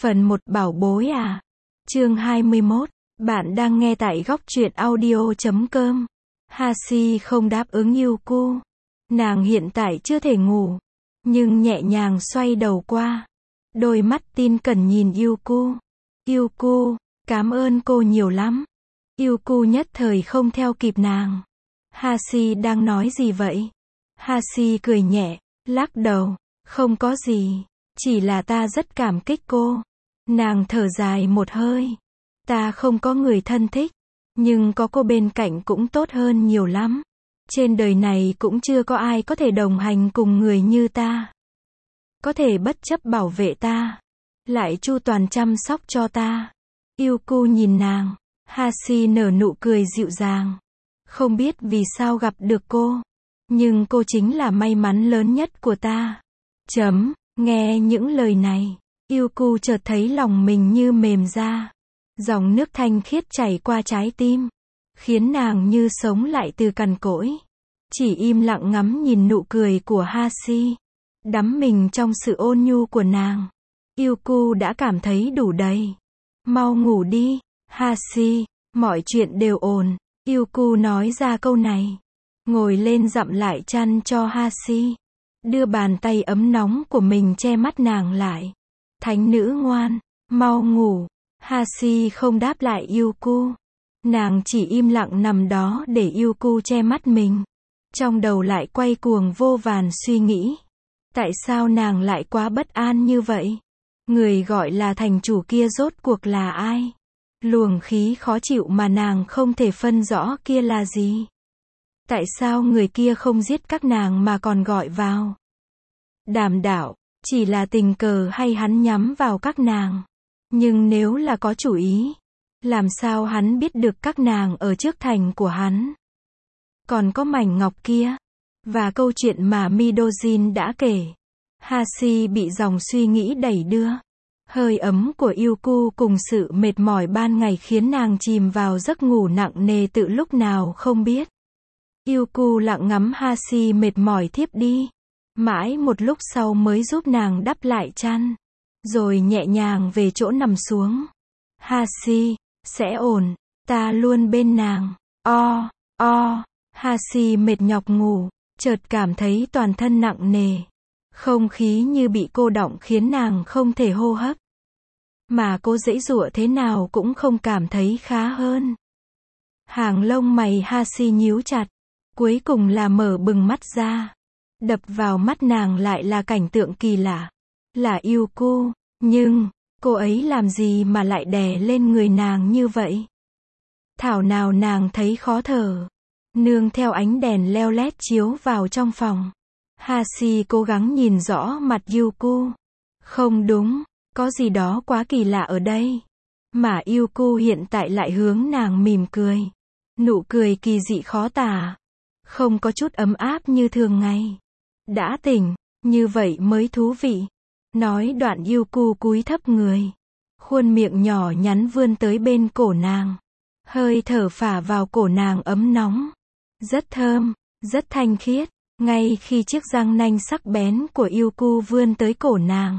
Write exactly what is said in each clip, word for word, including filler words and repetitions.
Phần một bảo bối à. Chương hai mươi mốt. Bạn đang nghe tại góc truyện audio chấm com. Hashi không đáp ứng Yuku. Nàng hiện tại chưa thể ngủ, nhưng nhẹ nhàng xoay đầu qua. Đôi mắt tin cẩn nhìn Yuku. Yuku, cảm ơn cô nhiều lắm. Yuku nhất thời không theo kịp nàng. Hashi đang nói gì vậy? Hashi cười nhẹ, lắc đầu. Không có gì. Chỉ là ta rất cảm kích cô. Nàng thở dài một hơi. Ta không có người thân thích, nhưng có cô bên cạnh cũng tốt hơn nhiều lắm. Trên đời này cũng chưa có ai có thể đồng hành cùng người như ta. Có thể bất chấp bảo vệ ta, lại chu toàn chăm sóc cho ta. Yuku nhìn nàng. Hashi nở nụ cười dịu dàng. Không biết vì sao gặp được cô, nhưng cô chính là may mắn lớn nhất của ta. Chấm. Nghe những lời này, Yuku chợt thấy lòng mình như mềm ra. Dòng nước thanh khiết chảy qua trái tim, khiến nàng như sống lại từ cằn cỗi. Chỉ im lặng ngắm nhìn nụ cười của Hashi, đắm mình trong sự ôn nhu của nàng. Yuku đã cảm thấy đủ đầy. Mau ngủ đi, Hashi, mọi chuyện đều ổn. Yuku nói ra câu này, ngồi lên dặm lại chăn cho Hashi. Đưa bàn tay ấm nóng của mình che mắt nàng lại. Thánh nữ ngoan, mau ngủ. Hashi không đáp lại Yuku. Nàng chỉ im lặng nằm đó để Yuku che mắt mình. Trong đầu lại quay cuồng vô vàn suy nghĩ. Tại sao nàng lại quá bất an như vậy? Người gọi là thành chủ kia rốt cuộc là ai? Luồng khí khó chịu mà nàng không thể phân rõ kia là gì? Tại sao người kia không giết các nàng mà còn gọi vào? Đàm đạo, chỉ là tình cờ hay hắn nhắm vào các nàng? Nhưng nếu là có chủ ý, làm sao hắn biết được các nàng ở trước thành của hắn? Còn có mảnh ngọc kia, và câu chuyện mà Midojin đã kể. Hashi bị dòng suy nghĩ đẩy đưa. Hơi ấm của Yuku cùng sự mệt mỏi ban ngày khiến nàng chìm vào giấc ngủ nặng nề từ lúc nào không biết. Yuku lặng ngắm Hashi mệt mỏi thiếp đi. Mãi một lúc sau mới giúp nàng đắp lại chăn, rồi nhẹ nhàng về chỗ nằm xuống. Hashi, sẽ ổn, ta luôn bên nàng. O, o, Hashi mệt nhọc ngủ, chợt cảm thấy toàn thân nặng nề. Không khí như bị cô đọng khiến nàng không thể hô hấp. Mà cô giãy giụa thế nào cũng không cảm thấy khá hơn. Hàng lông mày Hashi nhíu chặt, cuối cùng là mở bừng mắt ra. Đập vào mắt nàng lại là cảnh tượng kỳ lạ. Là Yuku, nhưng, cô ấy làm gì mà lại đè lên người nàng như vậy? Thảo nào nàng thấy khó thở. Nương theo ánh đèn leo lét chiếu vào trong phòng. Hashi cố gắng nhìn rõ mặt Yuku. Không đúng, có gì đó quá kỳ lạ ở đây. Mà Yuku hiện tại lại hướng nàng mỉm cười. Nụ cười kỳ dị khó tả. Không có chút ấm áp như thường ngày. Đã tỉnh, như vậy mới thú vị. Nói đoạn Yuku cúi thấp người. Khuôn miệng nhỏ nhắn vươn tới bên cổ nàng. Hơi thở phả vào cổ nàng ấm nóng. Rất thơm, rất thanh khiết. Ngay khi chiếc răng nanh sắc bén của Yuku vươn tới cổ nàng,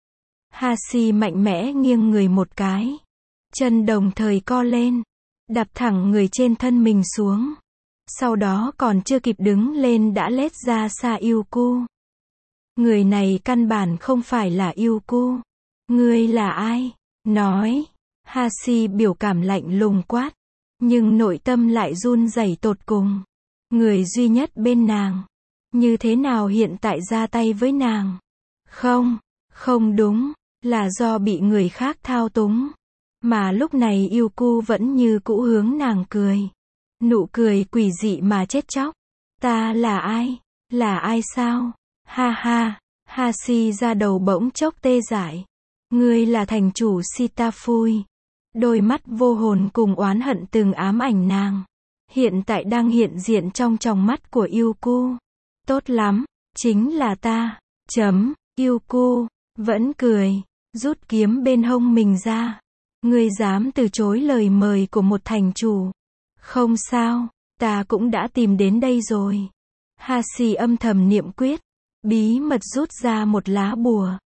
Hashi mạnh mẽ nghiêng người một cái. Chân đồng thời co lên, đạp thẳng người trên thân mình xuống. Sau đó còn chưa kịp đứng lên đã lết ra xa Yuku. Người này căn bản không phải là Yuku. Ngươi là ai? Nói. Hashi biểu cảm lạnh lùng quát. Nhưng nội tâm lại run rẩy tột cùng. Người duy nhất bên nàng. Như thế nào hiện tại ra tay với nàng? Không, không đúng. Là do bị người khác thao túng. Mà lúc này Yuku vẫn như cũ hướng nàng cười. Nụ cười quỷ dị mà chết chóc. Ta là ai? Là ai sao? Ha ha. Hashi ra đầu bỗng chốc tê dại. Ngươi là thành chủ Sitafui. Đôi mắt vô hồn cùng oán hận từng ám ảnh nàng. Hiện tại đang hiện diện trong tròng mắt của Yuku. Tốt lắm, chính là ta. Chấm. Yuku vẫn cười, rút kiếm bên hông mình ra. Ngươi dám từ chối lời mời của một thành chủ? Không sao, ta cũng đã tìm đến đây rồi. Hashi âm thầm niệm quyết, bí mật rút ra một lá bùa.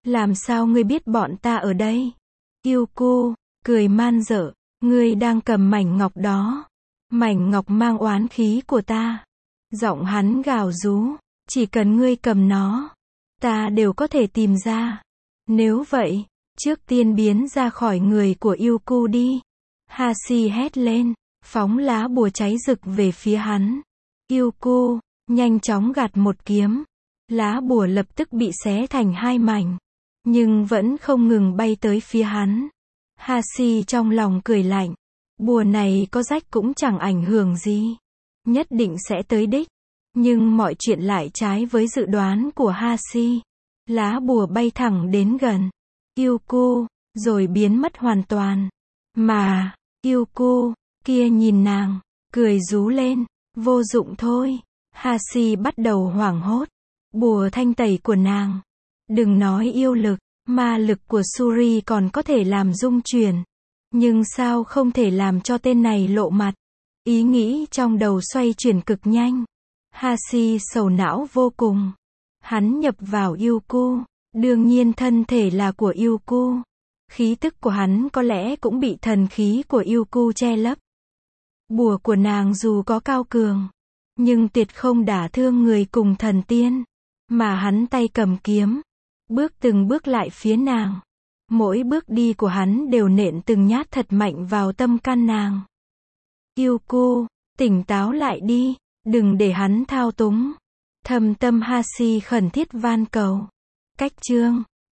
Làm sao ngươi biết bọn ta ở đây? Yuku, cười man dợ, ngươi đang cầm mảnh ngọc đó. Mảnh ngọc mang oán khí của ta. Giọng hắn gào rú, chỉ cần ngươi cầm nó, ta đều có thể tìm ra. Nếu vậy, trước tiên biến ra khỏi người của Yuku đi. Hashi hét lên, phóng lá bùa cháy rực về phía hắn. Yuku, nhanh chóng gạt một kiếm. Lá bùa lập tức bị xé thành hai mảnh, nhưng vẫn không ngừng bay tới phía hắn. Hashi trong lòng cười lạnh. Bùa này có rách cũng chẳng ảnh hưởng gì. Nhất định sẽ tới đích. Nhưng mọi chuyện lại trái với dự đoán của Hashi. Lá bùa bay thẳng đến gần Yuku, rồi biến mất hoàn toàn. Mà, Yuku, kia nhìn nàng, cười rú lên, vô dụng thôi. Hashi bắt đầu hoảng hốt. Bùa thanh tẩy của nàng, đừng nói yêu lực, ma lực của Suri còn có thể làm rung chuyển. Nhưng sao không thể làm cho tên này lộ mặt? Ý nghĩ trong đầu xoay chuyển cực nhanh. Hashi sầu não vô cùng. Hắn nhập vào Yuku. Đương nhiên thân thể là của Yuku. Khí tức của hắn có lẽ cũng bị thần khí của Yuku che lấp. Bùa của nàng dù có cao cường, nhưng tuyệt không đả thương người cùng thần tiên. Mà hắn tay cầm kiếm, bước từng bước lại phía nàng. Mỗi bước đi của hắn đều nện từng nhát thật mạnh vào tâm can nàng. Yuku, tỉnh táo lại đi, đừng để hắn thao túng. Thâm tâm Hashi khẩn thiết van cầu. Cách chương